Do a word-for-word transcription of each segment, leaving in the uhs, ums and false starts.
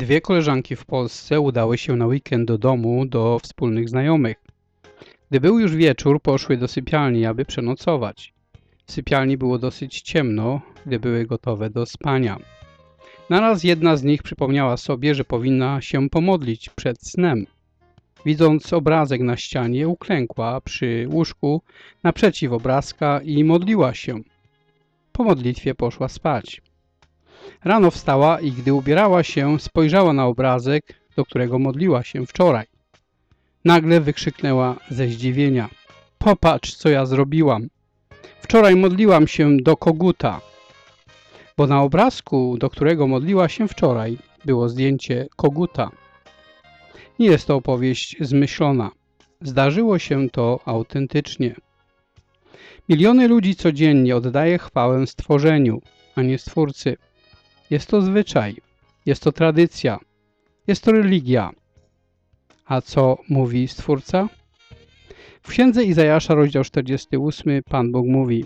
Dwie koleżanki w Polsce udały się na weekend do domu do wspólnych znajomych. Gdy był już wieczór, poszły do sypialni, aby przenocować. W sypialni było dosyć ciemno, gdy były gotowe do spania. Naraz jedna z nich przypomniała sobie, że powinna się pomodlić przed snem. Widząc obrazek na ścianie, uklękła przy łóżku naprzeciw obrazka i modliła się. Po modlitwie poszła spać. Rano wstała i gdy ubierała się, spojrzała na obrazek, do którego modliła się wczoraj. Nagle wykrzyknęła ze zdziwienia: „Popatrz, co ja zrobiłam! Wczoraj modliłam się do koguta”, bo na obrazku, do którego modliła się wczoraj, było zdjęcie koguta. Nie jest to opowieść zmyślona. Zdarzyło się to autentycznie. Miliony ludzi codziennie oddaje chwałę stworzeniu, a nie Stwórcy. Jest to zwyczaj, jest to tradycja, jest to religia. A co mówi Stwórca? W księdze Izajasza, rozdział czterdziesty ósmy, Pan Bóg mówi: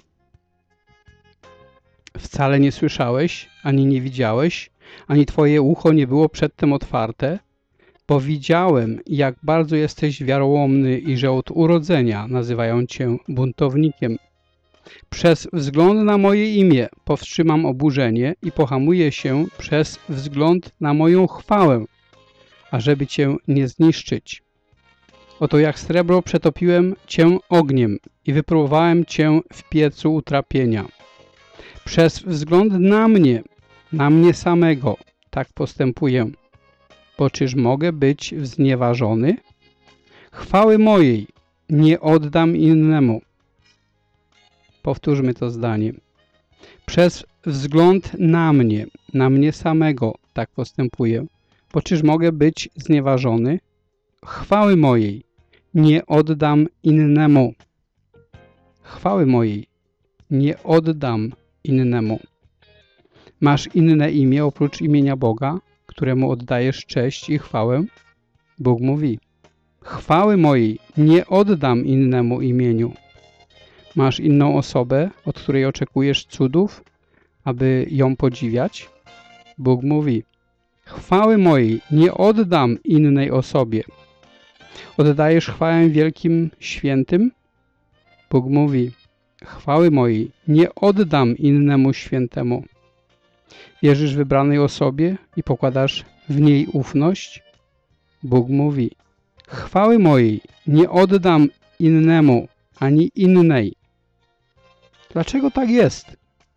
„Wcale nie słyszałeś, ani nie widziałeś, ani twoje ucho nie było przedtem otwarte, bo widziałem, jak bardzo jesteś wiarołomny i że od urodzenia nazywają cię buntownikiem. Przez wzgląd na moje imię powstrzymam oburzenie i pohamuję się przez wzgląd na moją chwałę, ażeby cię nie zniszczyć. Oto jak srebro przetopiłem cię ogniem i wypróbowałem cię w piecu utrapienia. Przez wzgląd na mnie, na mnie samego, tak postępuję. Bo czyż mogę być znieważony? Chwały mojej nie oddam innemu”. Powtórzmy to zdanie. Przez wzgląd na mnie, na mnie samego, tak postępuję. Bo czyż mogę być znieważony? Chwały mojej nie oddam innemu. Chwały mojej nie oddam innemu. Masz inne imię oprócz imienia Boga, któremu oddajesz cześć i chwałę? Bóg mówi: „Chwały mojej nie oddam innemu imieniu”. Masz inną osobę, od której oczekujesz cudów, aby ją podziwiać? Bóg mówi: „Chwały mojej nie oddam innej osobie”. Oddajesz chwałę wielkim świętym? Bóg mówi: „Chwały mojej nie oddam innemu świętemu”. Wierzysz wybranej osobie i pokładasz w niej ufność? Bóg mówi: „Chwały mojej nie oddam innemu, ani innej”. Dlaczego tak jest?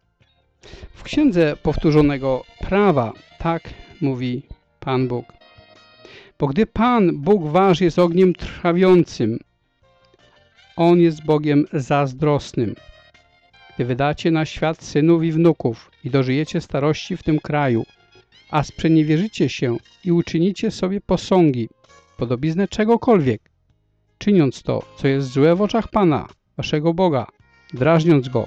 W Księdze Powtórzonego Prawa tak mówi Pan Bóg: „Bo gdy Pan Bóg wasz jest ogniem trawiącym, On jest Bogiem zazdrosnym. Gdy wydacie na świat synów i wnuków i dożyjecie starości w tym kraju, a sprzeniewierzycie się i uczynicie sobie posągi, podobiznę czegokolwiek, czyniąc to, co jest złe w oczach Pana, waszego Boga, drażniąc Go.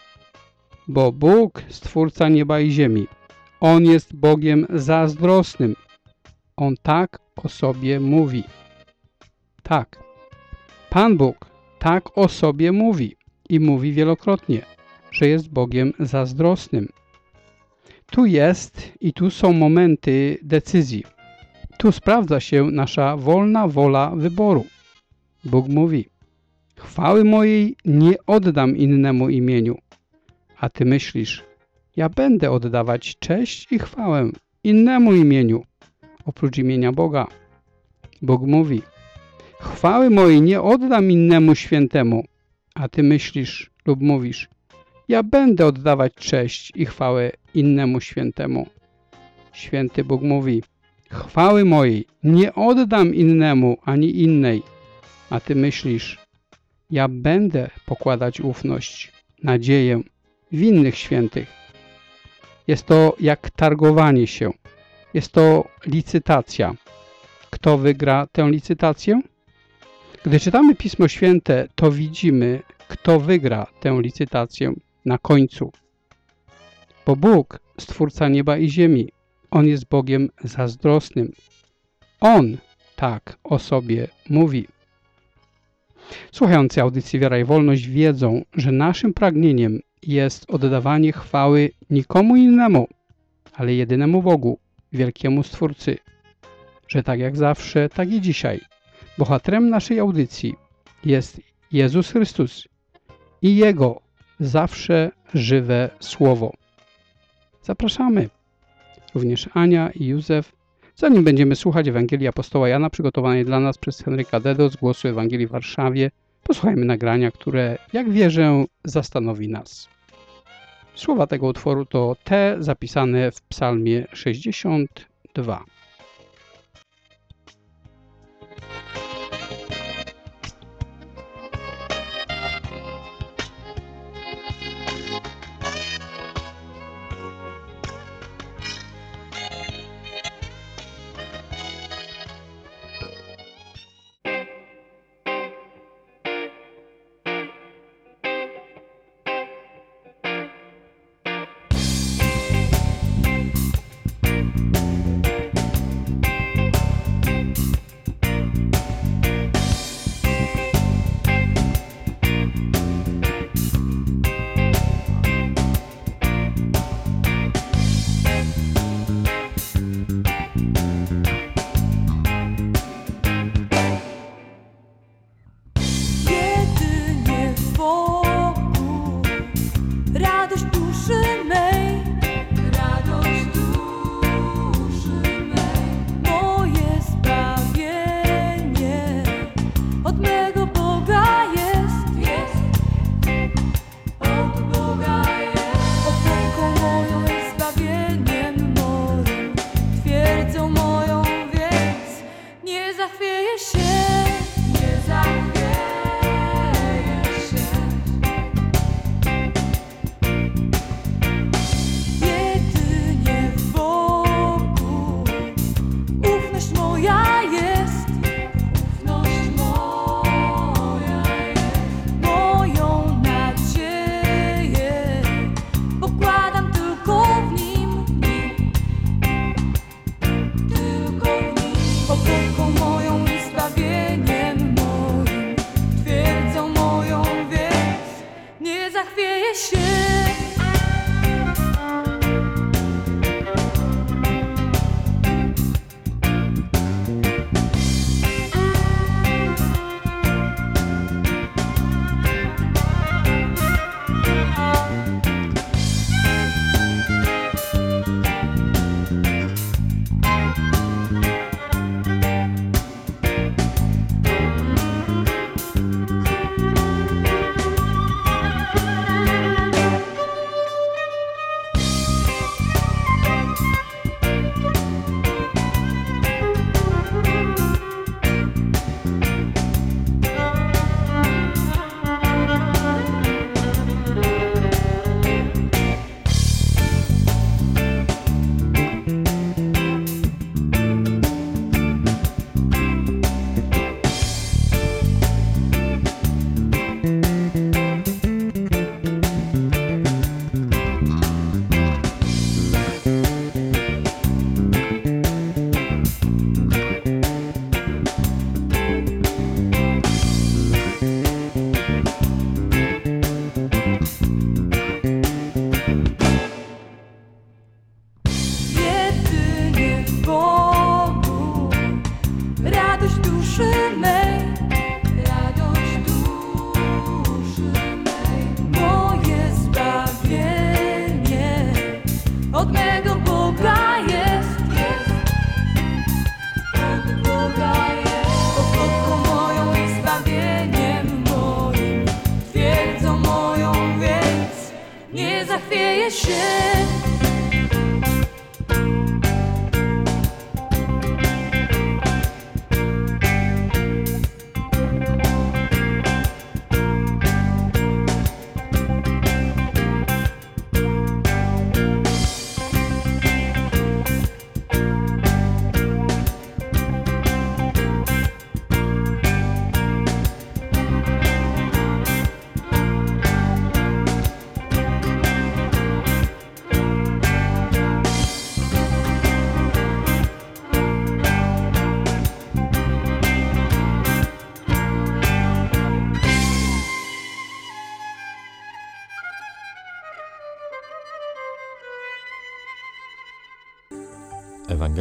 Bo Bóg, Stwórca nieba i ziemi, On jest Bogiem zazdrosnym. On tak o sobie mówi”. Tak, Pan Bóg tak o sobie mówi i mówi wielokrotnie, że jest Bogiem zazdrosnym. Tu jest i tu są momenty decyzji. Tu sprawdza się nasza wolna wola wyboru. Bóg mówi: „Chwały mojej nie oddam innemu imieniu”. A ty myślisz: „Ja będę oddawać cześć i chwałę innemu imieniu, oprócz imienia Boga”. Bóg mówi: „Chwały mojej nie oddam innemu świętemu”. A ty myślisz lub mówisz: „Ja będę oddawać cześć i chwałę innemu świętemu”. Święty Bóg mówi: „Chwały mojej nie oddam innemu ani innej”. A ty myślisz: „Ja będę pokładać ufność, nadzieję w innych świętych”. Jest to jak targowanie się. Jest to licytacja. Kto wygra tę licytację? Gdy czytamy Pismo Święte, to widzimy, kto wygra tę licytację na końcu. Bo Bóg, Stwórca nieba i ziemi, On jest Bogiem zazdrosnym. On tak o sobie mówi. Słuchający audycji Wiara i Wolność wiedzą, że naszym pragnieniem jest oddawanie chwały nikomu innemu, ale jedynemu Bogu, wielkiemu Stwórcy, że tak jak zawsze, tak i dzisiaj bohaterem naszej audycji jest Jezus Chrystus i Jego zawsze żywe Słowo. Zapraszamy również Ania i Józef, zanim będziemy słuchać Ewangelii apostoła Jana przygotowanej dla nas przez Henryka Dedo z Głosu Ewangelii w Warszawie. Posłuchajmy nagrania, które, jak wierzę, zastanowi nas. Słowa tego utworu to te zapisane w psalmie sześćdziesiątym drugim.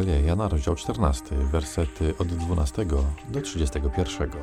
Ewangelia Jana, rozdział czternasty, wersety od dwunastego do trzydziestego pierwszego.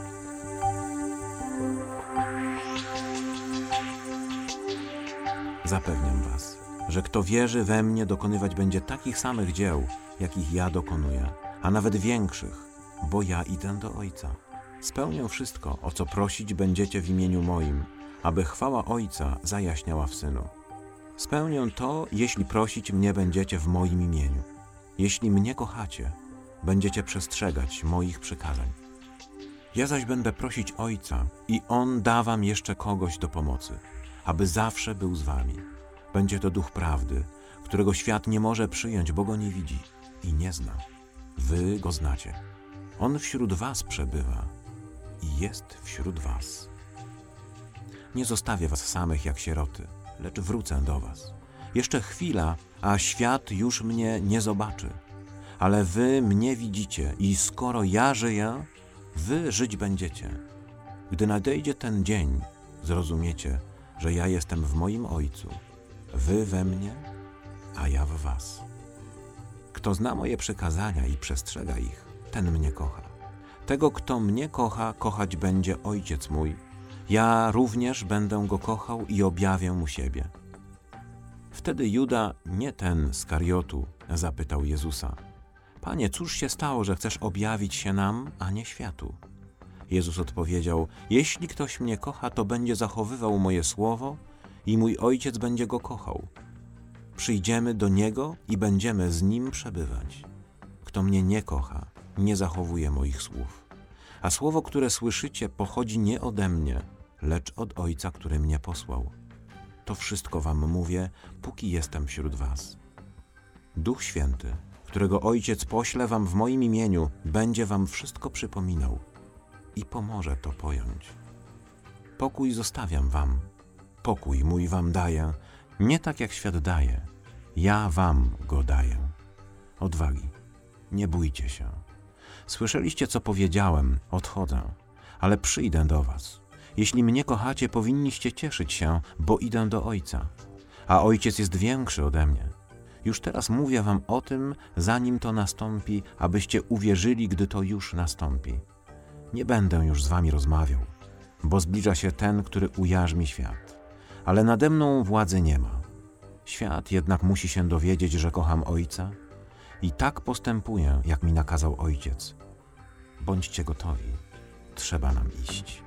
Zapewniam was, że kto wierzy we mnie, dokonywać będzie takich samych dzieł, jakich ja dokonuję, a nawet większych, bo ja idę do Ojca. Spełnię wszystko, o co prosić będziecie w imieniu moim, aby chwała Ojca zajaśniała w Synu. Spełnię to, jeśli prosić mnie będziecie w moim imieniu. Jeśli mnie kochacie, będziecie przestrzegać moich przykazań. Ja zaś będę prosić Ojca i On da wam jeszcze kogoś do pomocy, aby zawsze był z wami. Będzie to Duch Prawdy, którego świat nie może przyjąć, bo Go nie widzi i nie zna. Wy Go znacie. On wśród was przebywa i jest wśród was. Nie zostawię was samych jak sieroty, lecz wrócę do was. Jeszcze chwila, a świat już mnie nie zobaczy. Ale wy mnie widzicie i skoro ja żyję, wy żyć będziecie. Gdy nadejdzie ten dzień, zrozumiecie, że ja jestem w moim Ojcu, wy we mnie, a ja w was. Kto zna moje przykazania i przestrzega ich, ten mnie kocha. Tego, kto mnie kocha, kochać będzie Ojciec mój. Ja również będę go kochał i objawię mu siebie. Wtedy Juda, nie ten z Kariotu, zapytał Jezusa: Panie, cóż się stało, że chcesz objawić się nam, a nie światu? Jezus odpowiedział: Jeśli ktoś mnie kocha, to będzie zachowywał moje słowo i mój Ojciec będzie go kochał. Przyjdziemy do Niego i będziemy z Nim przebywać. Kto mnie nie kocha, nie zachowuje moich słów. A słowo, które słyszycie, pochodzi nie ode mnie, lecz od Ojca, który mnie posłał. To wszystko wam mówię, póki jestem wśród was. Duch Święty, którego Ojciec pośle wam w moim imieniu, będzie wam wszystko przypominał i pomoże to pojąć. Pokój zostawiam wam, pokój mój wam daję, nie tak jak świat daje, ja wam go daję. Odwagi, nie bójcie się. Słyszeliście, co powiedziałem, odchodzę, ale przyjdę do was. Jeśli mnie kochacie, powinniście cieszyć się, bo idę do Ojca, a Ojciec jest większy ode mnie. Już teraz mówię wam o tym, zanim to nastąpi, abyście uwierzyli, gdy to już nastąpi. Nie będę już z wami rozmawiał, bo zbliża się ten, który ujarzmi świat. Ale nade mną władzy nie ma. Świat jednak musi się dowiedzieć, że kocham Ojca i tak postępuję, jak mi nakazał Ojciec. Bądźcie gotowi, trzeba nam iść.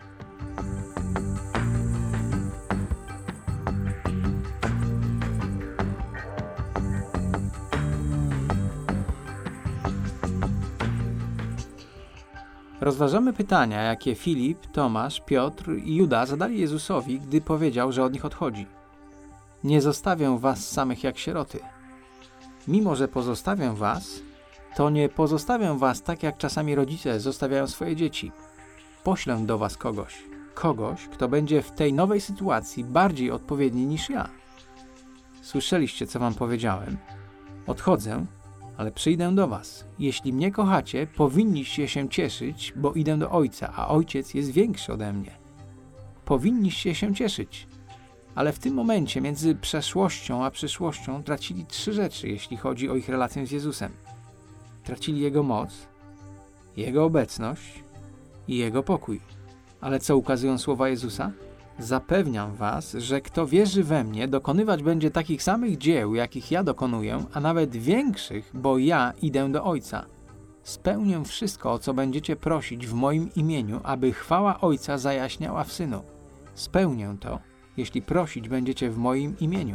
Rozważamy pytania, jakie Filip, Tomasz, Piotr i Juda zadali Jezusowi, gdy powiedział, że od nich odchodzi. Nie zostawię was samych jak sieroty. Mimo że pozostawię was, to nie pozostawię was tak, jak czasami rodzice zostawiają swoje dzieci. Poślę do was kogoś. Kogoś, kto będzie w tej nowej sytuacji bardziej odpowiedni niż ja. Słyszeliście, co wam powiedziałem. Odchodzę, ale przyjdę do was. Jeśli mnie kochacie, powinniście się cieszyć, bo idę do Ojca, a Ojciec jest większy ode mnie. Powinniście się cieszyć. Ale w tym momencie między przeszłością a przyszłością tracili trzy rzeczy, jeśli chodzi o ich relację z Jezusem. Tracili Jego moc, Jego obecność i Jego pokój. Ale co ukazują słowa Jezusa? Zapewniam was, że kto wierzy we mnie, dokonywać będzie takich samych dzieł, jakich ja dokonuję, a nawet większych, bo ja idę do Ojca. Spełnię wszystko, o co będziecie prosić w moim imieniu, aby chwała Ojca zajaśniała w Synu. Spełnię to, jeśli prosić będziecie w moim imieniu.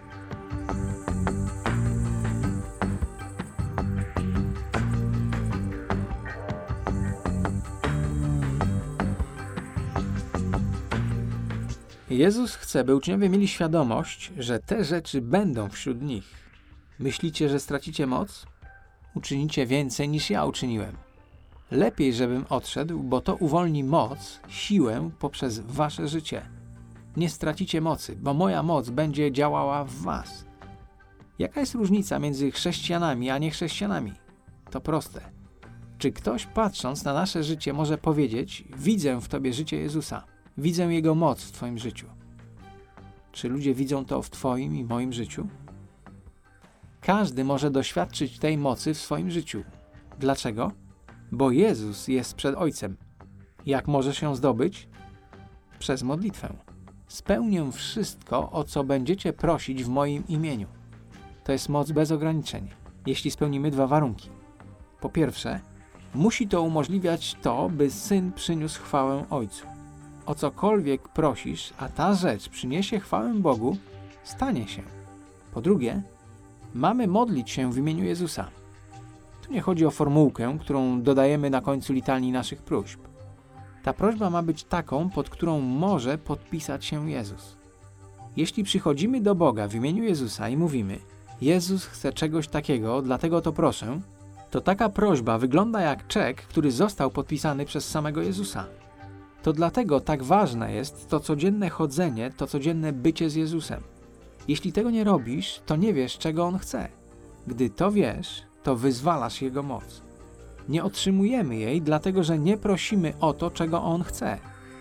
Jezus chce, by uczniowie mieli świadomość, że te rzeczy będą wśród nich. Myślicie, że stracicie moc? Uczynicie więcej niż ja uczyniłem. Lepiej, żebym odszedł, bo to uwolni moc, siłę poprzez wasze życie. Nie stracicie mocy, bo moja moc będzie działała w was. Jaka jest różnica między chrześcijanami a niechrześcijanami? To proste. Czy ktoś, patrząc na nasze życie, może powiedzieć: widzę w tobie życie Jezusa, widzę Jego moc w twoim życiu? Czy ludzie widzą to w twoim i moim życiu? Każdy może doświadczyć tej mocy w swoim życiu. Dlaczego? Bo Jezus jest przed Ojcem. Jak możesz ją zdobyć? Przez modlitwę. Spełnię wszystko, o co będziecie prosić w moim imieniu. To jest moc bez ograniczeń, jeśli spełnimy dwa warunki. Po pierwsze, musi to umożliwiać to, by Syn przyniósł chwałę Ojcu. O cokolwiek prosisz, a ta rzecz przyniesie chwałę Bogu, stanie się. Po drugie, mamy modlić się w imieniu Jezusa. Tu nie chodzi o formułkę, którą dodajemy na końcu litanii naszych próśb. Ta prośba ma być taką, pod którą może podpisać się Jezus. Jeśli przychodzimy do Boga w imieniu Jezusa i mówimy: Jezus chce czegoś takiego, dlatego to proszę, to taka prośba wygląda jak czek, który został podpisany przez samego Jezusa. To dlatego tak ważne jest to codzienne chodzenie, to codzienne bycie z Jezusem. Jeśli tego nie robisz, to nie wiesz, czego On chce. Gdy to wiesz, to wyzwalasz Jego moc. Nie otrzymujemy jej, dlatego że nie prosimy o to, czego On chce.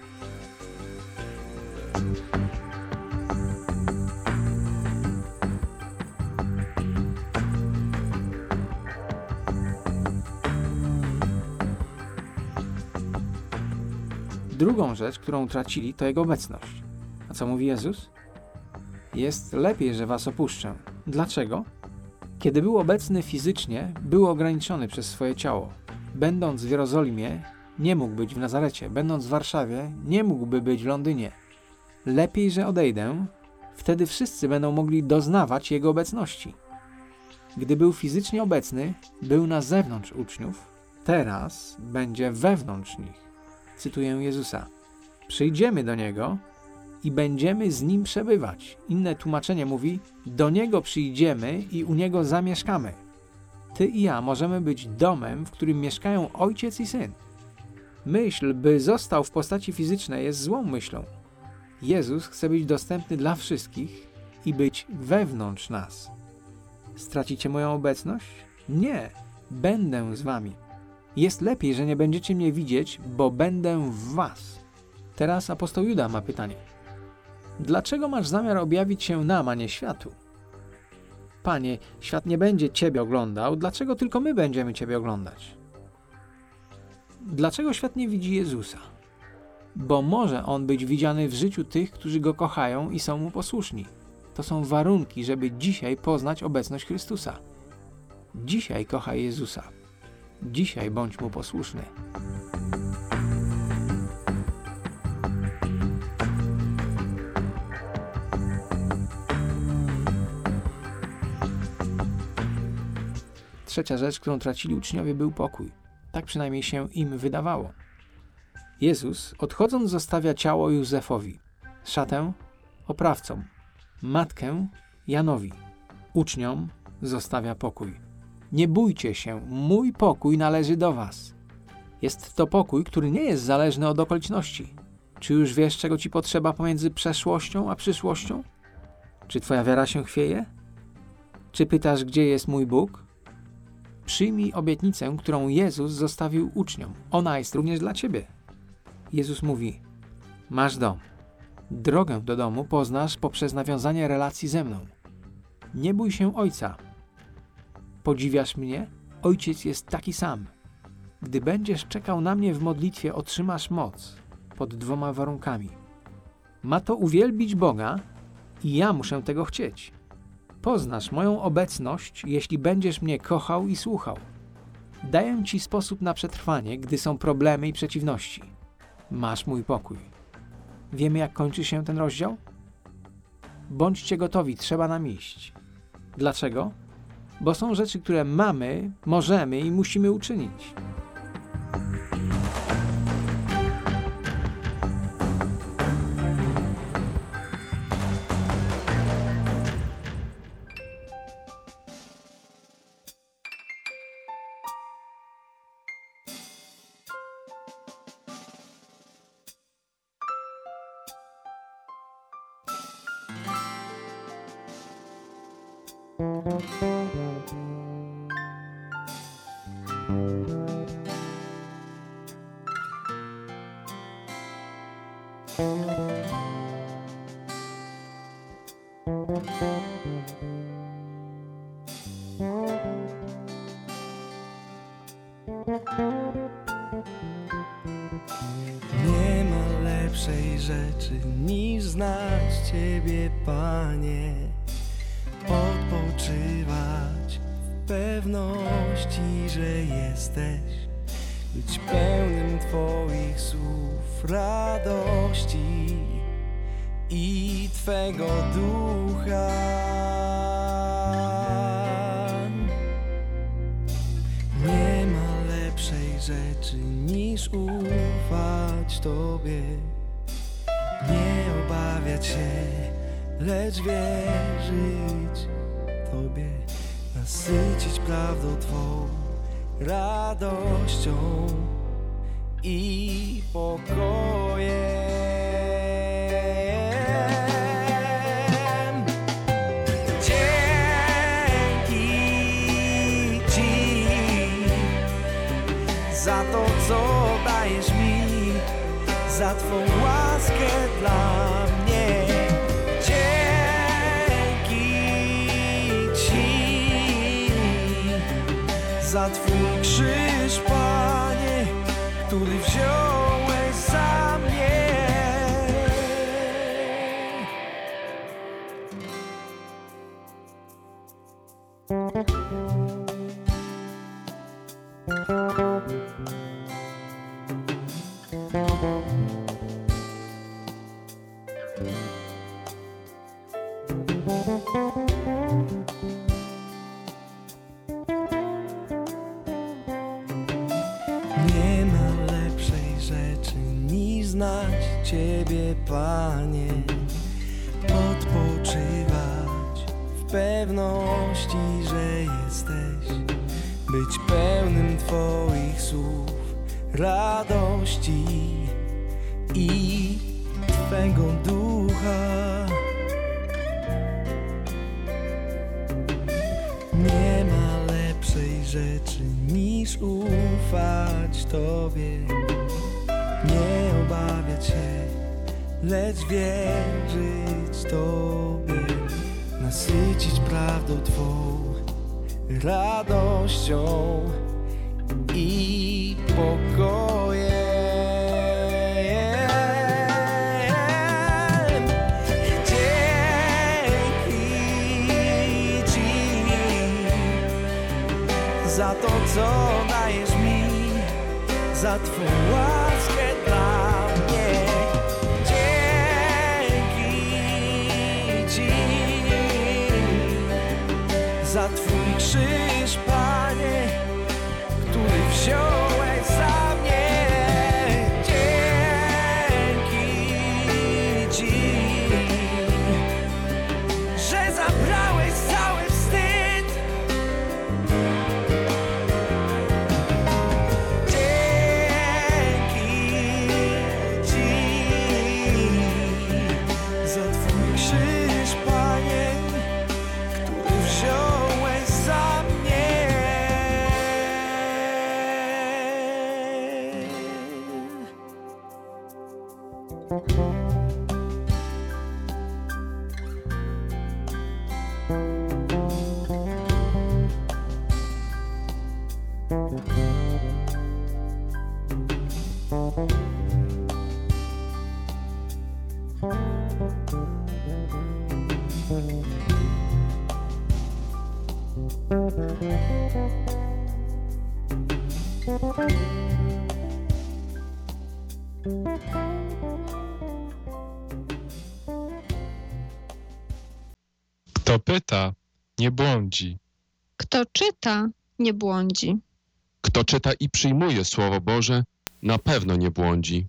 Drugą rzecz, którą tracili, to Jego obecność. A co mówi Jezus? Jest lepiej, że was opuszczę. Dlaczego? Kiedy był obecny fizycznie, był ograniczony przez swoje ciało. Będąc w Jerozolimie, nie mógł być w Nazarecie. Będąc w Warszawie, nie mógłby być w Londynie. Lepiej, że odejdę, wtedy wszyscy będą mogli doznawać Jego obecności. Gdy był fizycznie obecny, był na zewnątrz uczniów, teraz będzie wewnątrz nich. Cytuję Jezusa. Przyjdziemy do Niego i będziemy z Nim przebywać. Inne tłumaczenie mówi: do Niego przyjdziemy i u Niego zamieszkamy. Ty i ja możemy być domem, w którym mieszkają Ojciec i Syn. Myśl, by został w postaci fizycznej, jest złą myślą. Jezus chce być dostępny dla wszystkich i być wewnątrz nas. Stracicie moją obecność? Nie, będę z wami. Jest lepiej, że nie będziecie mnie widzieć, bo będę w was. Teraz apostoł Juda ma pytanie. Dlaczego masz zamiar objawić się nam, a nie światu? Panie, świat nie będzie Ciebie oglądał, dlaczego tylko my będziemy Ciebie oglądać? Dlaczego świat nie widzi Jezusa? Bo może On być widziany w życiu tych, którzy Go kochają i są Mu posłuszni. To są warunki, żeby dzisiaj poznać obecność Chrystusa. Dzisiaj kochaj Jezusa. Dzisiaj bądź Mu posłuszny. Trzecia rzecz, którą tracili uczniowie, był pokój. Tak przynajmniej się im wydawało. Jezus, odchodząc, zostawia ciało Józefowi, szatę oprawcom, matkę Janowi, uczniom zostawia pokój. Nie bójcie się, mój pokój należy do was. Jest to pokój, który nie jest zależny od okoliczności. Czy już wiesz, czego ci potrzeba pomiędzy przeszłością a przyszłością? Czy twoja wiara się chwieje? Czy pytasz, gdzie jest mój Bóg? Przyjmij obietnicę, którą Jezus zostawił uczniom. Ona jest również dla ciebie. Jezus mówi: masz dom. Drogę do domu poznasz poprzez nawiązanie relacji ze mną. Nie bój się Ojca. Podziwiasz mnie? Ojciec jest taki sam. Gdy będziesz czekał na mnie w modlitwie, otrzymasz moc pod dwoma warunkami. Ma to uwielbić Boga i ja muszę tego chcieć. Poznasz moją obecność, jeśli będziesz mnie kochał i słuchał. Daję ci sposób na przetrwanie, gdy są problemy i przeciwności. Masz mój pokój. Wiemy, jak kończy się ten rozdział? Bądźcie gotowi, trzeba nam iść. Dlaczego? Bo są rzeczy, które mamy, możemy i musimy uczynić. lepszej rzeczy niż znać Ciebie, Panie. Odpoczywać w pewności, że jesteś, być pełnym Twoich słów radości i Twego ducha. Nie ma lepszej rzeczy niż ufać Tobie, nie obawiać się, lecz wierzyć Tobie, nasycić prawdą Twą radością i pokojem. Za to, co dajesz mi, za Twą łaskę dla mnie. Dzięki Ci za Twój krzyż, Panie, który wziąłeś za mnie. Nie ma lepszej rzeczy niż znać Ciebie, Panie. Odpoczywać w pewności, że jesteś, być pełnym Twoich słów radości i Twego ducha. Nie ma lepszej rzeczy niż ufać Tobie, nie obawiać się, lecz wierzyć Tobie, nasycić prawdą Twą radością i pokojem. Za to, co dajesz mi, za Twą łaskę dla mnie. Dzięki Ci za Twój krzyż, Panie, który wziąłeś za mnie. Dzięki Ci, że zabrałeś cały wstyd. Kto pyta, nie błądzi. Kto czyta, nie błądzi. Kto czyta i przyjmuje Słowo Boże, na pewno nie błądzi.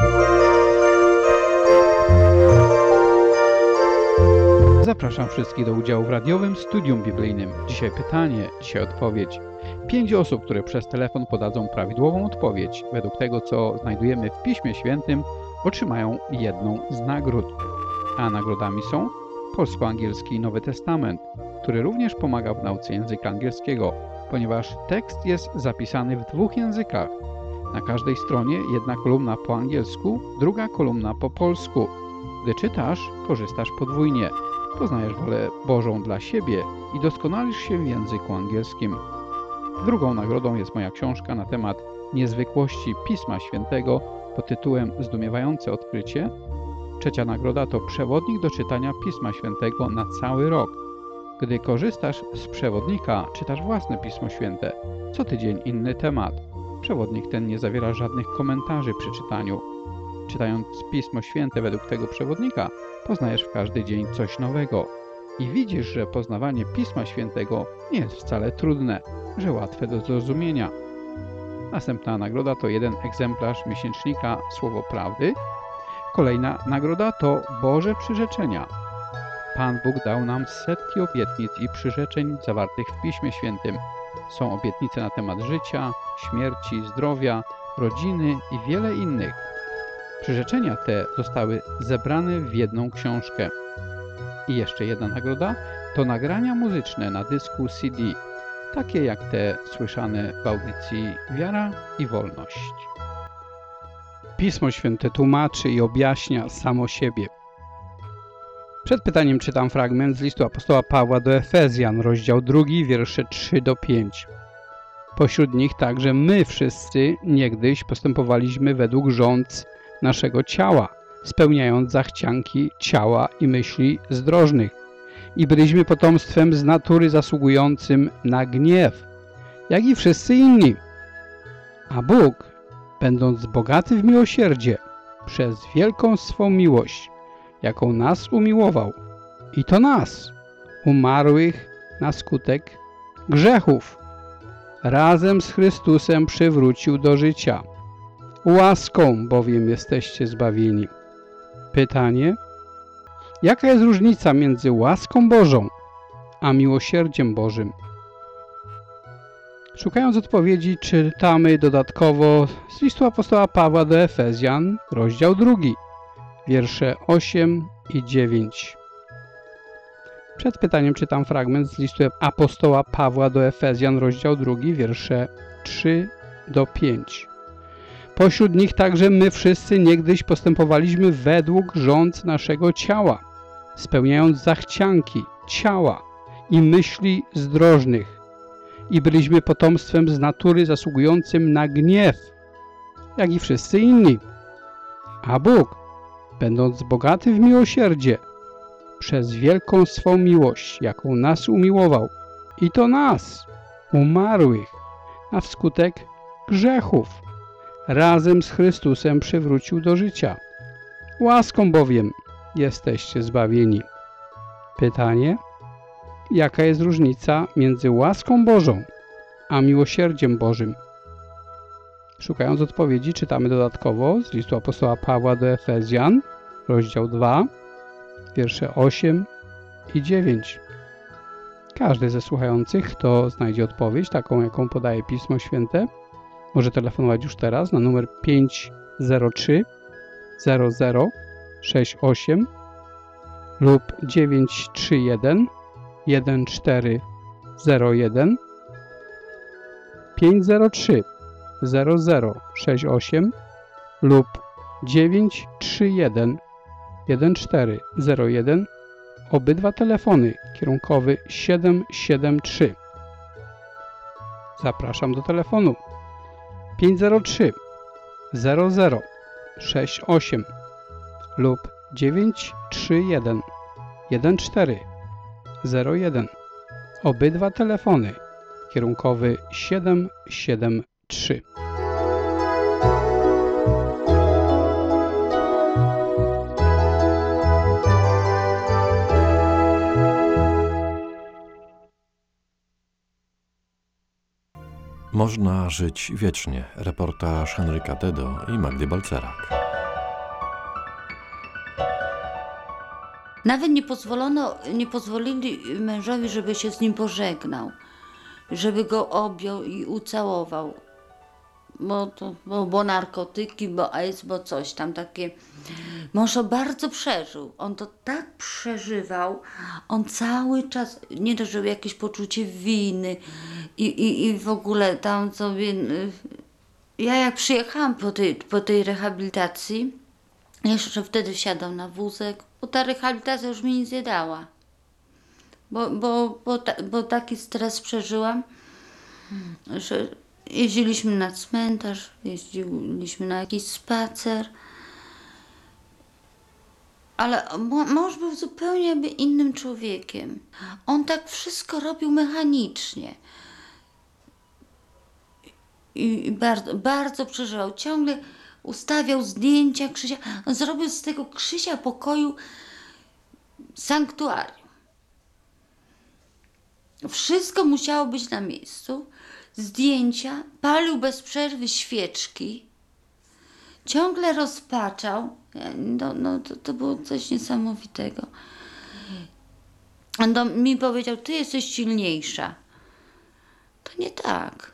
Zapraszam wszystkich do udziału w radiowym studium biblijnym. Dzisiaj pytanie, dzisiaj odpowiedź. Pięć osób, które przez telefon podadzą prawidłową odpowiedź, według tego, co znajdujemy w Piśmie Świętym, otrzymają jedną z nagród. A nagrodami są polsko-angielski Nowy Testament, który również pomaga w nauce języka angielskiego, ponieważ tekst jest zapisany w dwóch językach. Na każdej stronie jedna kolumna po angielsku, druga kolumna po polsku. Gdy czytasz, korzystasz podwójnie. Poznajesz wolę Bożą dla siebie i doskonalisz się w języku angielskim. Drugą nagrodą jest moja książka na temat niezwykłości Pisma Świętego pod tytułem Zdumiewające odkrycie. Trzecia nagroda to przewodnik do czytania Pisma Świętego na cały rok. Gdy korzystasz z przewodnika, czytasz własne Pismo Święte. Co tydzień inny temat. Przewodnik ten nie zawiera żadnych komentarzy przy czytaniu. Czytając Pismo Święte według tego przewodnika, poznajesz w każdy dzień coś nowego. I widzisz, że poznawanie Pisma Świętego nie jest wcale trudne, że łatwe do zrozumienia. Następna nagroda to jeden egzemplarz miesięcznika Słowo Prawdy. Kolejna nagroda to Boże Przyrzeczenia. Pan Bóg dał nam setki obietnic i przyrzeczeń zawartych w Piśmie Świętym. Są obietnice na temat życia, śmierci, zdrowia, rodziny i wiele innych. Przyrzeczenia te zostały zebrane w jedną książkę. I jeszcze jedna nagroda to nagrania muzyczne na dysku C D, takie jak te słyszane w audycji Wiara i Wolność. Pismo Święte tłumaczy i objaśnia samo siebie. Przed pytaniem czytam fragment z listu apostoła Pawła do Efezjan, rozdział drugi, wiersze trzy do pięć. Pośród nich także my wszyscy niegdyś postępowaliśmy według rządz naszego ciała, spełniając zachcianki ciała i myśli zdrożnych. I byliśmy potomstwem z natury zasługującym na gniew, jak i wszyscy inni. A Bóg, będąc bogaty w miłosierdzie, przez wielką swą miłość, jaką nas umiłował, i to nas, umarłych na skutek grzechów, razem z Chrystusem przywrócił do życia. Łaską bowiem jesteście zbawieni. Pytanie: jaka jest różnica między łaską Bożą a miłosierdziem Bożym? Szukając odpowiedzi, czytamy dodatkowo z listu apostoła Pawła do Efezjan, rozdział drugi, wiersze osiem i dziewięć. Przed pytaniem czytam fragment z listu apostoła Pawła do Efezjan, rozdział drugi, wiersze trzy do pięć. Pośród nich także my wszyscy niegdyś postępowaliśmy według rządz naszego ciała, spełniając zachcianki ciała i myśli zdrożnych. I byliśmy potomstwem z natury zasługującym na gniew, jak i wszyscy inni. A Bóg, będąc bogaty w miłosierdzie, przez wielką swą miłość, jaką nas umiłował, i to nas, umarłych, na wskutek grzechów, razem z Chrystusem przywrócił do życia. Łaską bowiem jesteście zbawieni. Pytanie: jaka jest różnica między łaską Bożą a miłosierdziem Bożym? Szukając odpowiedzi, czytamy dodatkowo z listu apostoła Pawła do Efezjan, rozdział dwa, wiersze osiem i dziewięć. Każdy ze słuchających, kto znajdzie odpowiedź, taką jaką podaje Pismo Święte, może telefonować już teraz na numer pięć zero trzy zero zero sześć osiem lub dziewięć trzy jeden jeden cztery zero jeden, pięć zero trzy zero zero sześć osiem lub dziewięć trzy jeden jeden cztery zero jeden, obydwa telefony kierunkowy siedem siedem trzy. Zapraszam do telefonu pięć zero trzy zero zero sześć osiem lub dziewięć trzy jeden jeden cztery zero jeden. Obydwa telefony kierunkowy siedem siedem trzy. Można żyć wiecznie. Reportaż Henryka Tedo i Magdy Balcerak. Nawet nie pozwolono, nie pozwolili mężowi, żeby się z nim pożegnał, żeby go objął i ucałował, bo, to, bo, bo narkotyki, bo AIDS, bo coś tam takie. Mąż to bardzo przeżył, on to tak przeżywał, on cały czas, nie to, żeby jakieś poczucie winy i, i, i w ogóle tam sobie. Ja jak przyjechałam po tej, po tej rehabilitacji, jeszcze wtedy wsiadał na wózek, bo ta rehabilitacja już mi nic nie dała. Bo, bo, bo, ta, bo taki stres przeżyłam, że Jeździliśmy na cmentarz, jeździliśmy na jakiś spacer. Ale mo- mąż był zupełnie jakby innym człowiekiem. On tak wszystko robił mechanicznie. I, i bardzo, bardzo przeżywał. Ciągle ustawiał zdjęcia Krzysia. On zrobił z tego Krzysia pokoju sanktuarium. Wszystko musiało być na miejscu. Zdjęcia, palił bez przerwy świeczki. Ciągle rozpaczał. No, no, to, to było coś niesamowitego. On do, mi powiedział, ty jesteś silniejsza. To nie tak.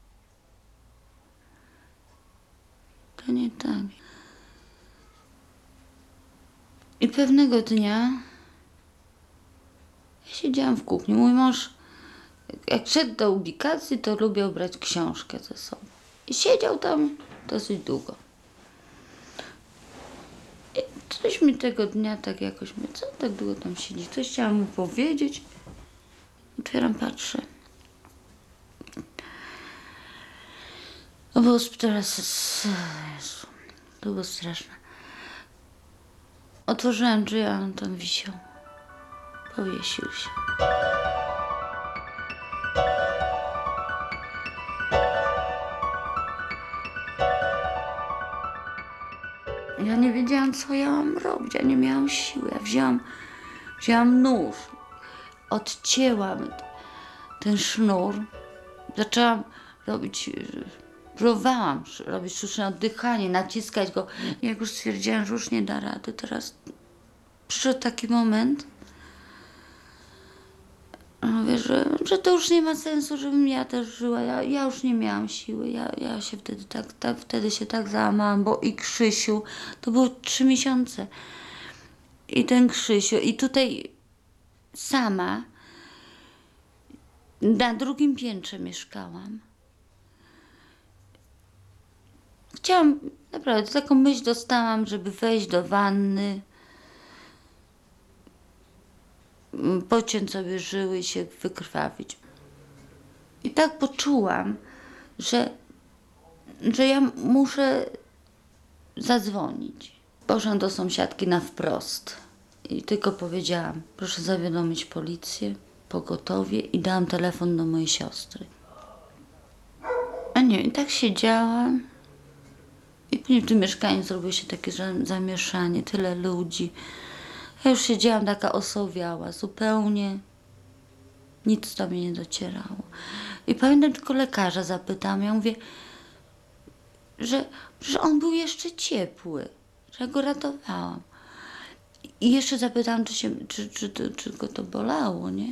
To nie tak. I pewnego dnia ja siedziałam w kuchni. Mój mąż, jak szedł do ubikacji, to lubił brać książkę ze sobą. I siedział tam dosyć długo. I coś mi tego dnia tak jakoś mówię, co tak długo tam siedzi? Coś chciałam mu powiedzieć. Otwieram, patrzę. To było teraz... Jezu, to było straszne. Otworzyłam drzwi, a on tam wisiał. Powiesił się. Ja nie wiedziałam, co ja mam robić. Ja nie miałam siły. Ja wzięłam, wzięłam nóż. Odcięłam ten sznur. Zaczęłam robić... Próbowałam robić sztuczne oddychanie, naciskać go. Jak już stwierdziłam, że już nie da rady, teraz przyszedł taki moment, mówię, że, że to już nie ma sensu, żebym ja też żyła. Ja, ja już nie miałam siły. Ja, ja się wtedy tak, tak, wtedy się tak załamałam, bo i Krzysiu, to było trzy miesiące. I ten Krzysiu, i tutaj sama na drugim piętrze mieszkałam. Chciałam, naprawdę, taką myśl dostałam, żeby wejść do wanny, pociąć sobie żyły i się wykrwawić. I tak poczułam, że, że ja muszę zadzwonić. Poszłam do sąsiadki na wprost i tylko powiedziałam, proszę zawiadomić policję, pogotowie, i dałam telefon do mojej siostry. A nie, i tak siedziałam. I później w tym mieszkaniu zrobiło się takie zamieszanie, tyle ludzi. Ja już siedziałam taka osowiała, zupełnie nic do mnie nie docierało. I pamiętam, tylko lekarza zapytałam, ja mówię, że, że on był jeszcze ciepły, że ja go ratowałam. I jeszcze zapytałam, czy, się, czy, czy, czy, czy go to bolało, nie?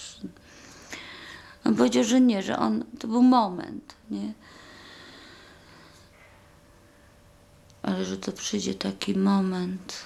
On powiedział, że nie, że on, to był moment, nie? Ale że to przyjdzie taki moment.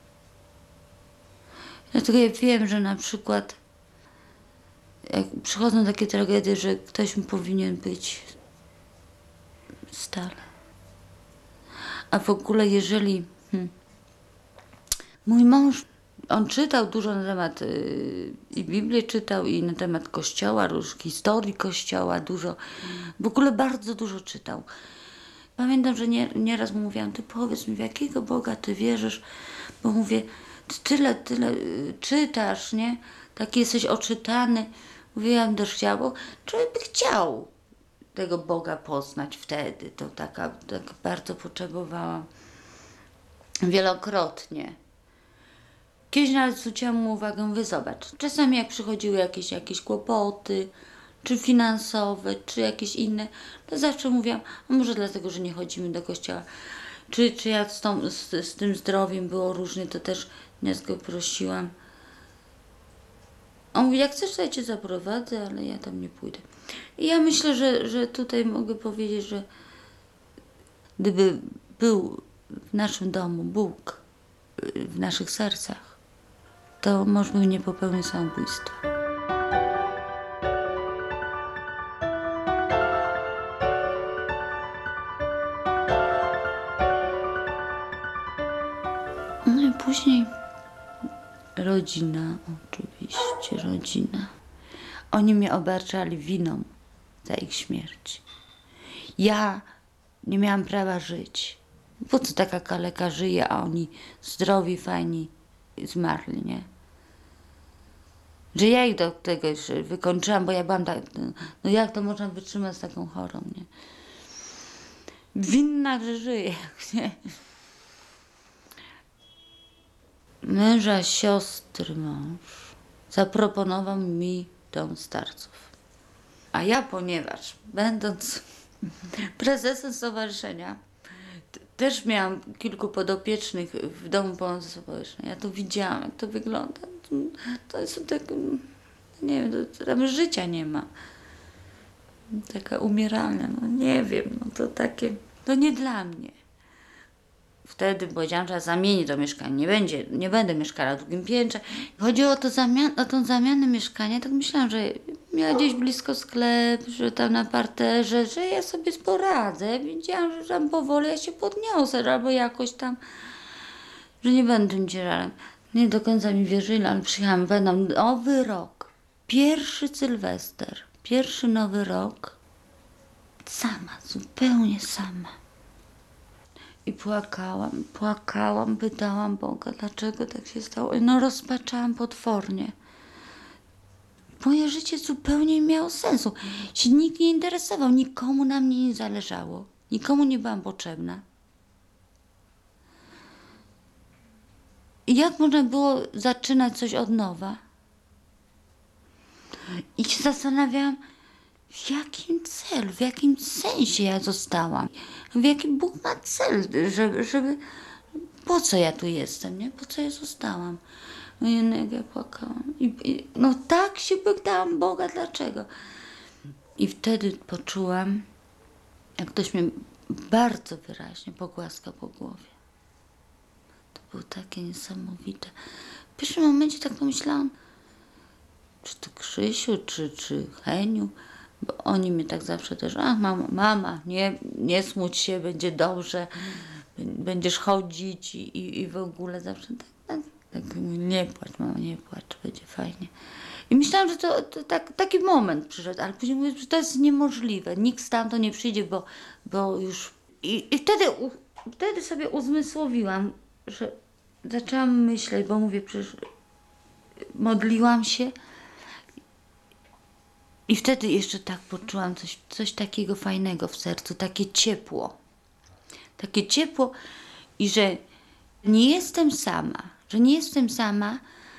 Dlatego ja wiem, że na przykład jak przychodzą takie tragedie, że ktoś mi powinien być stale. A w ogóle jeżeli hmm, mój mąż, on czytał dużo na temat yy, i Biblię czytał, i na temat Kościoła, róż, historii Kościoła, dużo, w ogóle bardzo dużo czytał. Pamiętam, że nie, nieraz mu mówiłam, ty powiedz mi, w jakiego Boga ty wierzysz, bo mówię, ty tyle, tyle y, czytasz, nie? Taki jesteś oczytany. Mówię, ja bym też chciała, bo człowiek by chciał tego Boga poznać wtedy. To taka, tak bardzo potrzebowałam. Wielokrotnie. Kiedyś nawet zwróciłam mu uwagę, mówię, zobacz, czasami jak przychodziły jakieś, jakieś kłopoty, czy finansowe, czy jakieś inne, to zawsze mówiłam, a może dlatego, że nie chodzimy do kościoła. Czy, czy jak z, tą, z, z tym zdrowiem było różnie, to też nie go prosiłam. On mówi, jak chcesz, to ja cię zaprowadzę, ale ja tam nie pójdę. I ja myślę, że, że tutaj mogę powiedzieć, że gdyby był w naszym domu Bóg, w naszych sercach, to mąż by nie popełnił samobójstwa. No i później rodzina, oczywiście rodzina. Oni mnie obarczali winą za ich śmierć. Ja nie miałam prawa żyć. Po co taka kaleka żyje, a oni zdrowi, fajni zmarli, nie? Że ja ich do tego już wykończyłam, bo ja byłam tak, no jak to można wytrzymać z taką chorą, nie? Winna, że żyje, nie? Męża siostry mąż zaproponował mi dom starców. A ja, ponieważ będąc prezesem stowarzyszenia, t- też miałam kilku podopiecznych w domu pomocy społecznej. Ja to widziałam, jak to wygląda. To jest tak, nie wiem, to, tam życia nie ma. Taka umieralna, no nie wiem, no to takie, to nie dla mnie. Wtedy powiedziałam, że zamienię to mieszkanie, nie będzie, nie będę mieszkała w drugim piętrze. Chodziło o, to zamian- o tą zamianę mieszkania, tak myślałam, że miała gdzieś blisko sklep, że tam na parterze, że ja sobie poradzę. Wiedziałam, że tam powoli ja się podniosę, albo jakoś tam, że nie będę tym ciężarem. Nie do końca mi wierzyli, ale przyjechałam, będą nowy rok, pierwszy Sylwester, pierwszy nowy rok, sama, zupełnie sama. I płakałam, płakałam, pytałam Boga, dlaczego tak się stało. No rozpaczałam potwornie. Moje życie zupełnie nie miało sensu. Się nikt nie interesował, nikomu na mnie nie zależało. Nikomu nie byłam potrzebna. I jak można było zaczynać coś od nowa? I się zastanawiałam, w jakim celu, w jakim sensie ja zostałam? W jakim Bóg ma cel, żeby, żeby... Po co ja tu jestem, nie? Po co ja zostałam? No jednak ja płakałam. I, i, no tak się pytałam Boga, dlaczego? I wtedy poczułam, jak ktoś mnie bardzo wyraźnie pogłaskał po głowie. To było takie niesamowite. W pierwszym momencie tak pomyślałam, czy to Krzysiu, czy, czy Heniu, bo oni mnie tak zawsze też, ach mama, mama, nie, nie smuć się, będzie dobrze, będziesz chodzić i, i, i w ogóle zawsze tak, tak, tak, nie płacz mama, nie płacz, będzie fajnie. I myślałam, że to, to tak, taki moment przyszedł, ale później mówię, że to jest niemożliwe, nikt stamtąd nie przyjdzie, bo, bo już... I, i wtedy, u, wtedy sobie uzmysłowiłam, że zaczęłam myśleć, bo mówię, przecież modliłam się, i wtedy jeszcze tak poczułam coś, coś takiego fajnego w sercu, takie ciepło. Takie ciepło i że nie jestem sama, że nie jestem sama,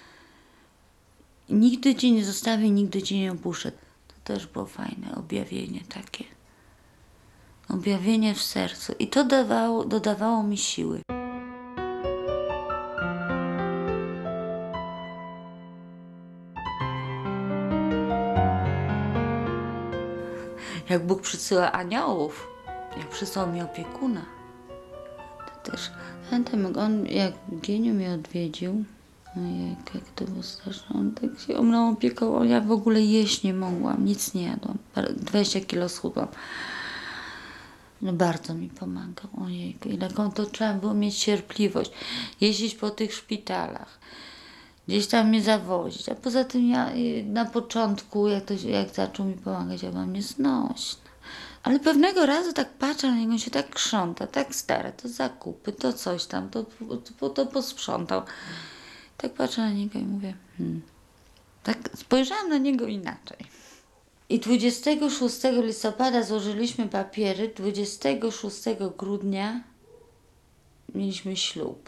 nigdy cię nie zostawię, nigdy cię nie opuszczę. To też było fajne objawienie takie. Objawienie w sercu i to dawało, dodawało mi siły. Jak Bóg przysyła aniołów, jak przysłał mi opiekuna, to też pamiętam, jak on, jak Gieniu mnie odwiedził, jak, jak to było straszne, on tak się o mną opiekował, ja w ogóle jeść nie mogłam, nic nie jadłam, dwadzieścia kilo schudłam. No bardzo mi pomagał, ojejku, ile to trzeba było mieć cierpliwość, jeździć po tych szpitalach, gdzieś tam mnie zawozić, a poza tym ja na początku, jak, to, jak zaczął mi pomagać, ja byłam nieznośna. Ale pewnego razu tak patrzę na niego, on się tak krząta, tak stara, to zakupy, to coś tam, to, to, to posprzątał. Tak patrzę na niego i mówię, hmm. Tak spojrzałam na niego inaczej. I dwudziestego szóstego listopada złożyliśmy papiery, dwudziestego szóstego grudnia mieliśmy ślub.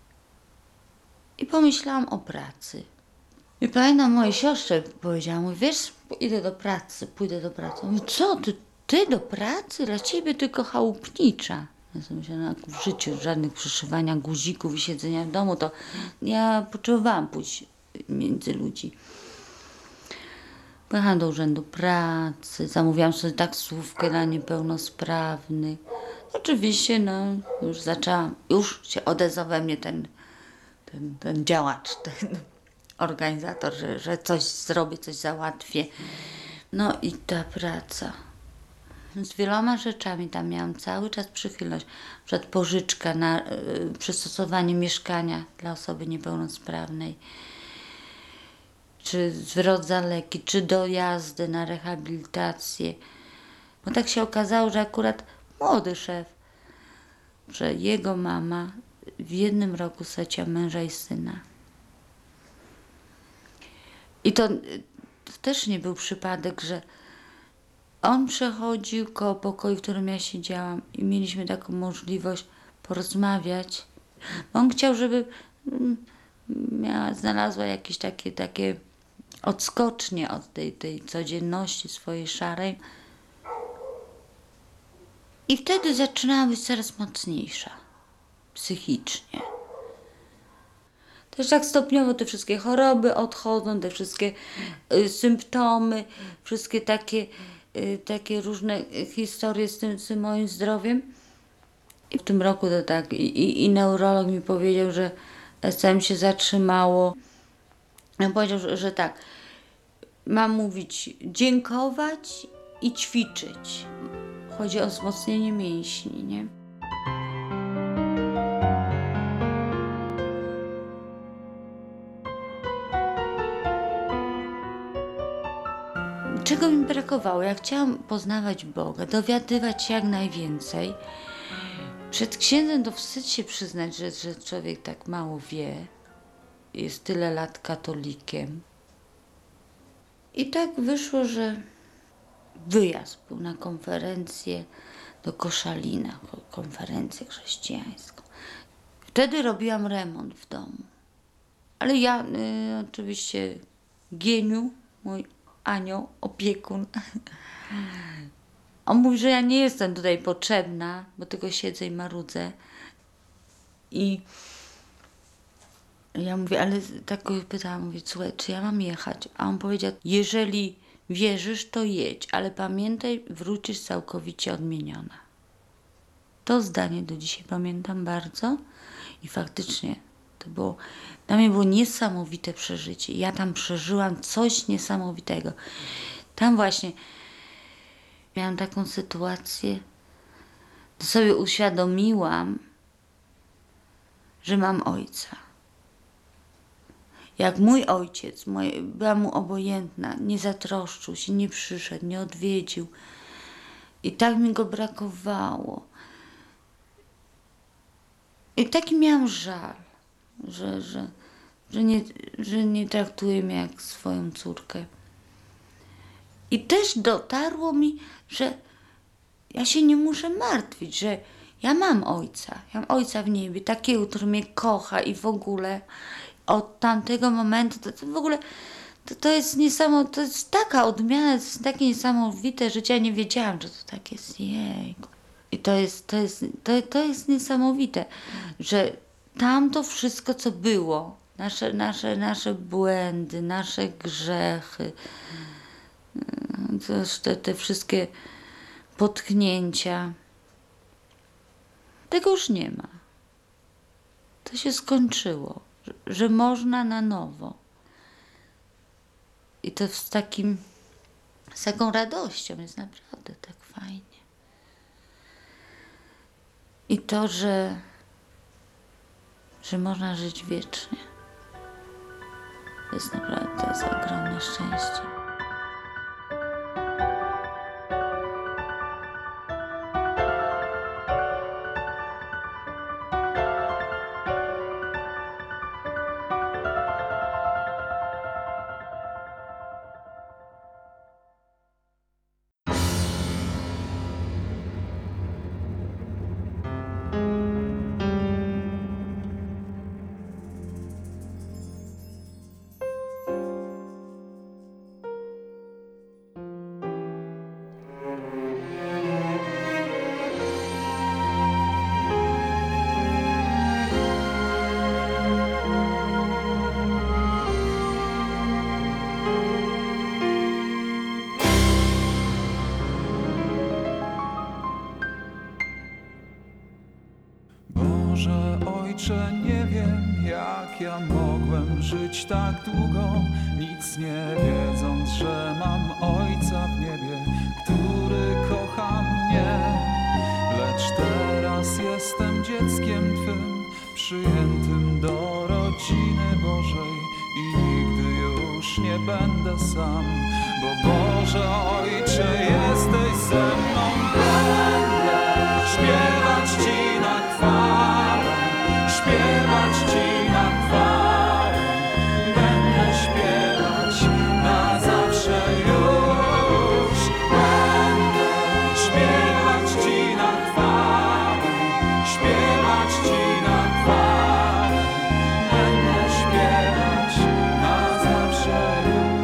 I pomyślałam o pracy. I pamiętam, mojej siostrze powiedziałam, mówię, wiesz, idę do pracy, pójdę do pracy. Mówi, co, ty, ty do pracy? Dla ciebie tylko chałupnicza. Ja sobie myślałam, w życiu żadnych przyszywania guzików i siedzenia w domu, to ja potrzebowałam pójść między ludzi. Pojechałam do urzędu pracy, zamówiłam sobie taksówkę dla niepełnosprawnych. Oczywiście, no, już zaczęłam, już się odezwał we mnie ten Ten, ten działacz, ten organizator, że, że coś zrobię, coś załatwię. No i ta praca. Z wieloma rzeczami tam miałam cały czas przychylność. Przed pożyczka na y, przystosowanie mieszkania dla osoby niepełnosprawnej. Czy zwrot za leki, czy dojazdy na rehabilitację. Bo tak się okazało, że akurat młody szef, że jego mama w jednym roku straciła męża i syna. I to, to też nie był przypadek, że on przechodził koło pokoju, w którym ja siedziałam i mieliśmy taką możliwość porozmawiać. On chciał, żeby miała, znalazła jakieś takie, takie odskocznie od tej, tej codzienności swojej szarej. I wtedy zaczynała być coraz mocniejsza psychicznie. Też tak stopniowo te wszystkie choroby odchodzą, te wszystkie y, symptomy, wszystkie takie, y, takie różne historie z tym, z tym moim zdrowiem. I w tym roku to tak, i, i, i neurolog mi powiedział, że S M się zatrzymało. On powiedział, że, że tak, mam mówić dziękować i ćwiczyć. Chodzi o wzmocnienie mięśni, nie? Czego mi brakowało? Ja chciałam poznawać Boga, dowiadywać się jak najwięcej. Przed księdzem to wstyd się przyznać, że, że człowiek tak mało wie. Jest tyle lat katolikiem. I tak wyszło, że wyjazd był na konferencję do Koszalina, konferencję chrześcijańską. Wtedy robiłam remont w domu. Ale ja y, oczywiście Gieniu, mój anioł, opiekun, on mówi, że ja nie jestem tutaj potrzebna, bo tylko siedzę i marudzę. I ja mówię, ale tak go pytałam, mówię, słuchaj, czy ja mam jechać? A on powiedział, jeżeli wierzysz, to jedź, ale pamiętaj, wrócisz całkowicie odmieniona. To zdanie do dzisiaj pamiętam bardzo i faktycznie to było, dla mnie było niesamowite przeżycie. Ja tam przeżyłam coś niesamowitego. Tam właśnie miałam taką sytuację, to sobie uświadomiłam, że mam ojca. Jak mój ojciec, moje, była mu obojętna, nie zatroszczył się, nie przyszedł, nie odwiedził. I tak mi go brakowało. I taki miałam żal, że, że, że, nie, że nie traktuje mnie jak swoją córkę. I też dotarło mi, że ja się nie muszę martwić, że ja mam ojca. Ja mam ojca w niebie, takiego, który mnie kocha i w ogóle od tamtego momentu to, to w ogóle to, to jest niesamowite, to jest taka odmiana, to jest takie niesamowite życie. Ja nie wiedziałam, że to tak jest. Jejku. I to jest, to jest, to, to jest niesamowite, że tamto wszystko, co było, nasze, nasze, nasze błędy, nasze grzechy, te, te wszystkie potknięcia, tego już nie ma. To się skończyło, że, że można na nowo. I to z takim, z taką radością jest naprawdę tak fajnie. I to, że, że można żyć wiecznie, to jest naprawdę to jest ogromne szczęście. Boże Ojcze, nie wiem, jak ja mogłem żyć tak długo, nic nie wiedząc, że mam Ojca w niebie, który kocha mnie. Lecz teraz jestem dzieckiem Twym, przyjętym do rodziny Bożej i nigdy już już nie będę sam, bo Boże Ojcze, jesteś ze mną. Będę śpiewać Ci na chwałę, śpiewać Ci na chwałę. Będę śpiewać na zawsze już. Będę śpiewać Ci na chwałę, śpiewać Ci na chwałę. Będę śpiewać na zawsze już.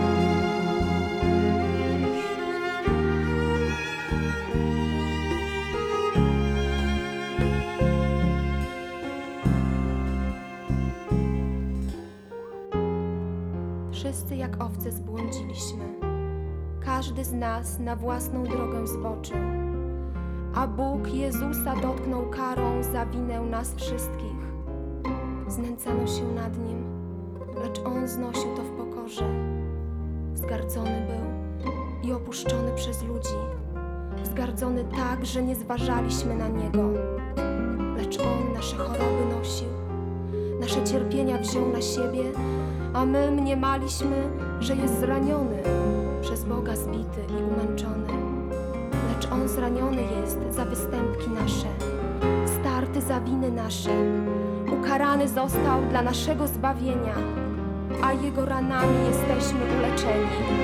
Wszyscy jak owce zbłądziliśmy, każdy z nas na własną drogę zboczył, a Bóg Jezusa dotknął karą za winę nas wszystkich. Znęcano się nad Nim, lecz On znosił to w pokorze. Wzgardzony był i opuszczony przez ludzi, wzgardzony tak, że nie zważaliśmy na Niego, lecz On nasze choroby nosił, nasze cierpienia wziął na siebie, a my mniemaliśmy, że jest zraniony, przez Boga zbity i umęczony. Lecz On zraniony jest za występki nasze, starty za winy nasze, ukarany został dla naszego zbawienia, a Jego ranami jesteśmy uleczeni.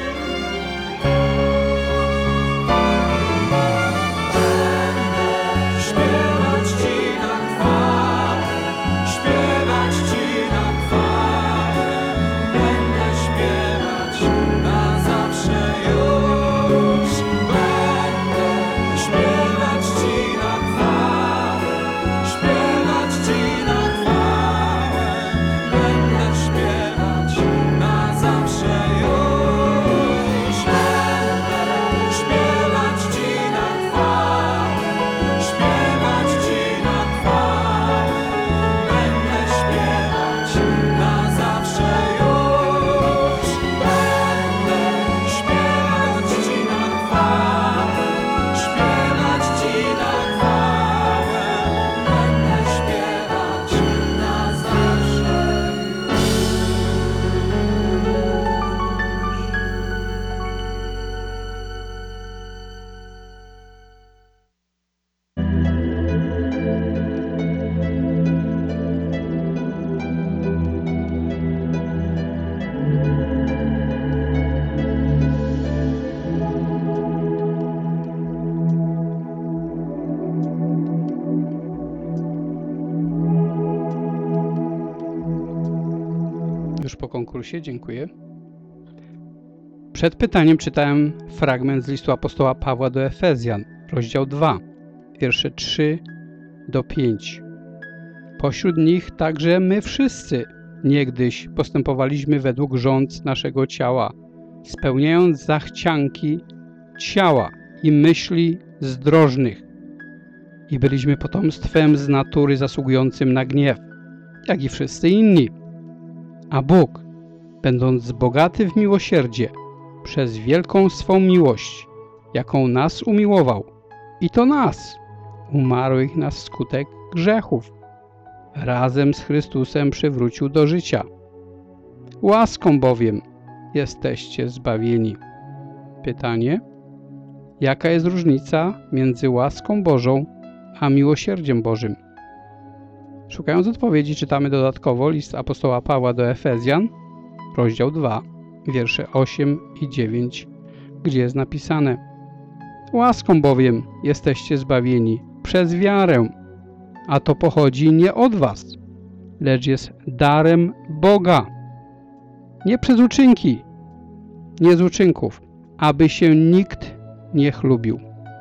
Śpiewać Ci na chwałę, śpiewać Ci na chwałę. Będę śpiewać na zawsze już. Będę śpiewać Ci na chwałę, śpiewać Ci na chwałę. Będę śpiewać na zawsze już. Będę śpiewać Ci na chwałę, śpiewać Ci na chwałę. Będę śpiewać na zawsze już. Będę śpiewać Ci na chwałę, śpiewać Ci na chwałę. Będę śpiewać na zawsze Już po konkursie, dziękuję. Przed pytaniem czytałem fragment z listu apostoła Pawła do Efezjan, rozdział dwa, wiersze trzy do pięciu. Pośród nich także my wszyscy niegdyś postępowaliśmy według rządz naszego ciała, spełniając zachcianki ciała i myśli zdrożnych. I byliśmy potomstwem z natury zasługującym na gniew, jak i wszyscy inni. A Bóg, będąc bogaty w miłosierdzie, przez wielką swą miłość, jaką nas umiłował, i to nas, umarłych na skutek grzechów, razem z Chrystusem przywrócił do życia. Łaską bowiem jesteście zbawieni. Pytanie: jaka jest różnica między łaską Bożą a miłosierdziem Bożym? Szukając odpowiedzi, czytamy dodatkowo list apostoła Pawła do Efezjan, rozdział dwa, wiersze osiem i dziewięć, gdzie jest napisane: łaską bowiem jesteście zbawieni przez wiarę, a to pochodzi nie od was, lecz jest darem Boga. Nie przez uczynki, nie z uczynków, aby się nikt nie chlubił.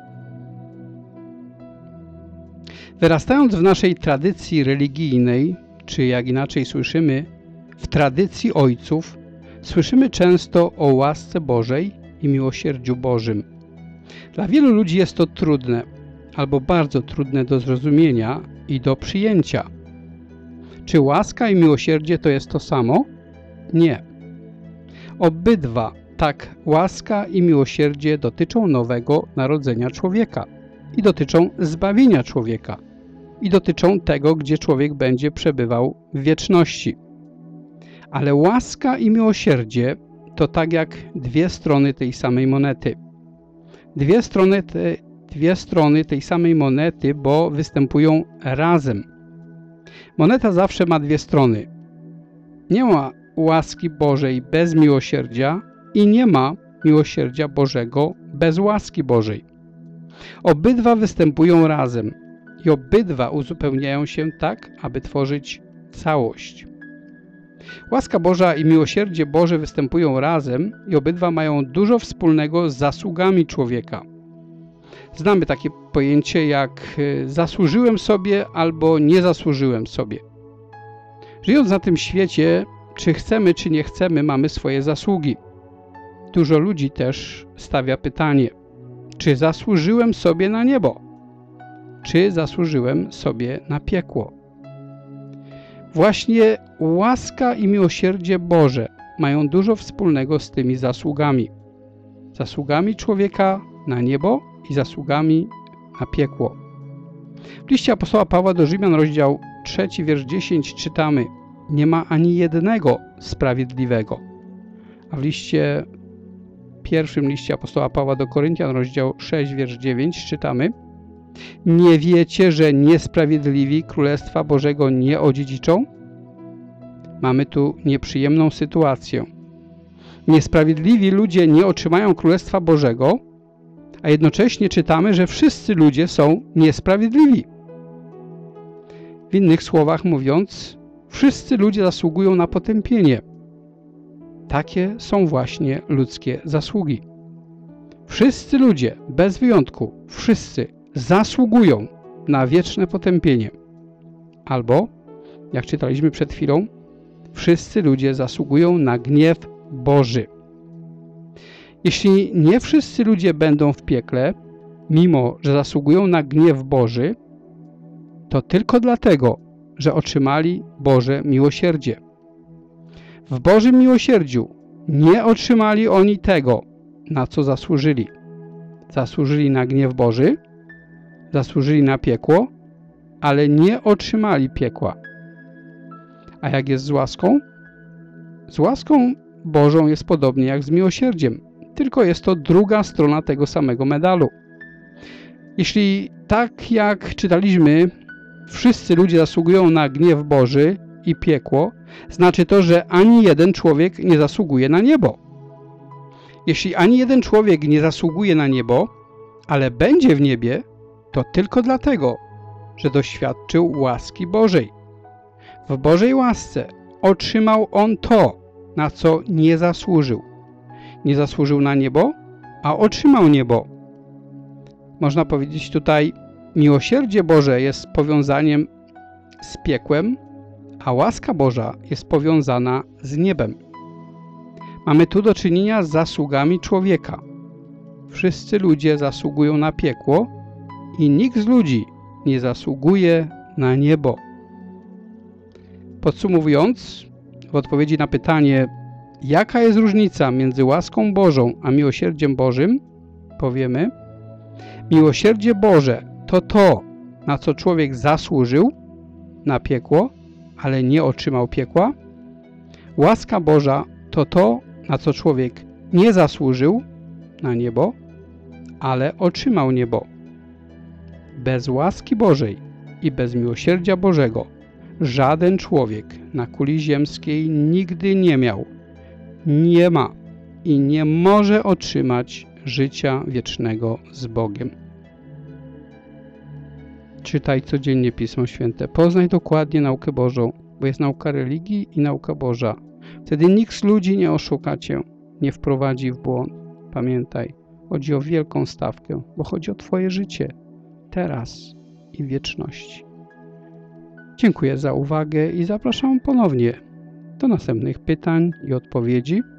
Wyrastając w naszej tradycji religijnej, czy jak inaczej słyszymy, w tradycji ojców, słyszymy często o łasce Bożej i miłosierdziu Bożym. Dla wielu ludzi jest to trudne, albo bardzo trudne do zrozumienia i do przyjęcia. Czy łaska i miłosierdzie to jest to samo? Nie. Obydwa, tak łaska i miłosierdzie, dotyczą nowego narodzenia człowieka i dotyczą zbawienia człowieka i dotyczą tego, gdzie człowiek będzie przebywał w wieczności. Ale łaska i miłosierdzie to tak jak dwie strony tej samej monety. Dwie strony, te, dwie strony tej samej monety, bo występują razem. Moneta zawsze ma dwie strony. Nie ma łaski Bożej bez miłosierdzia i nie ma miłosierdzia Bożego bez łaski Bożej. Obydwa występują razem i obydwa uzupełniają się tak, aby tworzyć całość. Łaska Boża i miłosierdzie Boże występują razem i obydwa mają dużo wspólnego z zasługami człowieka. Znamy takie pojęcie jak zasłużyłem sobie albo nie zasłużyłem sobie. Żyjąc na tym świecie, czy chcemy, czy nie chcemy, mamy swoje zasługi. Dużo ludzi też stawia pytanie, czy zasłużyłem sobie na niebo? Czy zasłużyłem sobie na piekło? Właśnie łaska i miłosierdzie Boże mają dużo wspólnego z tymi zasługami. Zasługami człowieka na niebo i zasługami na piekło. W liście apostoła Pawła do Rzymian, rozdział trzeci, wiersz dziesięć czytamy: nie ma ani jednego sprawiedliwego. A w liście pierwszym liście apostoła Pawła do Koryntian, rozdział szósty, wiersz dziewięć czytamy: nie wiecie, że niesprawiedliwi Królestwa Bożego nie odziedziczą? Mamy tu nieprzyjemną sytuację. Niesprawiedliwi ludzie nie otrzymają Królestwa Bożego, a jednocześnie czytamy, że wszyscy ludzie są niesprawiedliwi. W innych słowach mówiąc, wszyscy ludzie zasługują na potępienie. Takie są właśnie ludzkie zasługi. Wszyscy ludzie, bez wyjątku, wszyscy zasługują na wieczne potępienie. Albo, jak czytaliśmy przed chwilą, wszyscy ludzie zasługują na gniew Boży. Jeśli nie wszyscy ludzie będą w piekle, mimo że zasługują na gniew Boży, to tylko dlatego, że otrzymali Boże miłosierdzie. W Bożym miłosierdziu nie otrzymali oni tego, na co zasłużyli. Zasłużyli na gniew Boży, zasłużyli na piekło, ale nie otrzymali piekła. A jak jest z łaską? Z łaską Bożą jest podobnie jak z miłosierdziem, tylko jest to druga strona tego samego medalu. Jeśli tak jak czytaliśmy, wszyscy ludzie zasługują na gniew Boży i piekło, znaczy to, że ani jeden człowiek nie zasługuje na niebo. Jeśli ani jeden człowiek nie zasługuje na niebo, ale będzie w niebie, to tylko dlatego, że doświadczył łaski Bożej. W Bożej łasce otrzymał on to, na co nie zasłużył. Nie zasłużył na niebo, a otrzymał niebo. Można powiedzieć tutaj, miłosierdzie Boże jest powiązaniem z piekłem, a łaska Boża jest powiązana z niebem. Mamy tu do czynienia z zasługami człowieka. Wszyscy ludzie zasługują na piekło i nikt z ludzi nie zasługuje na niebo. Podsumowując, w odpowiedzi na pytanie, jaka jest różnica między łaską Bożą a miłosierdziem Bożym, powiemy: miłosierdzie Boże to to, na co człowiek zasłużył, na piekło, ale nie otrzymał piekła. Łaska Boża to to, na co człowiek nie zasłużył, na niebo, ale otrzymał niebo. Bez łaski Bożej i bez miłosierdzia Bożego żaden człowiek na kuli ziemskiej nigdy nie miał, nie ma i nie może otrzymać życia wiecznego z Bogiem. Czytaj codziennie Pismo Święte. Poznaj dokładnie naukę Bożą, bo jest nauka religii i nauka Boża. Wtedy nikt z ludzi nie oszuka cię, nie wprowadzi w błąd. Pamiętaj, chodzi o wielką stawkę, bo chodzi o twoje życie, teraz i w wieczności. Dziękuję za uwagę i zapraszam ponownie do następnych pytań i odpowiedzi.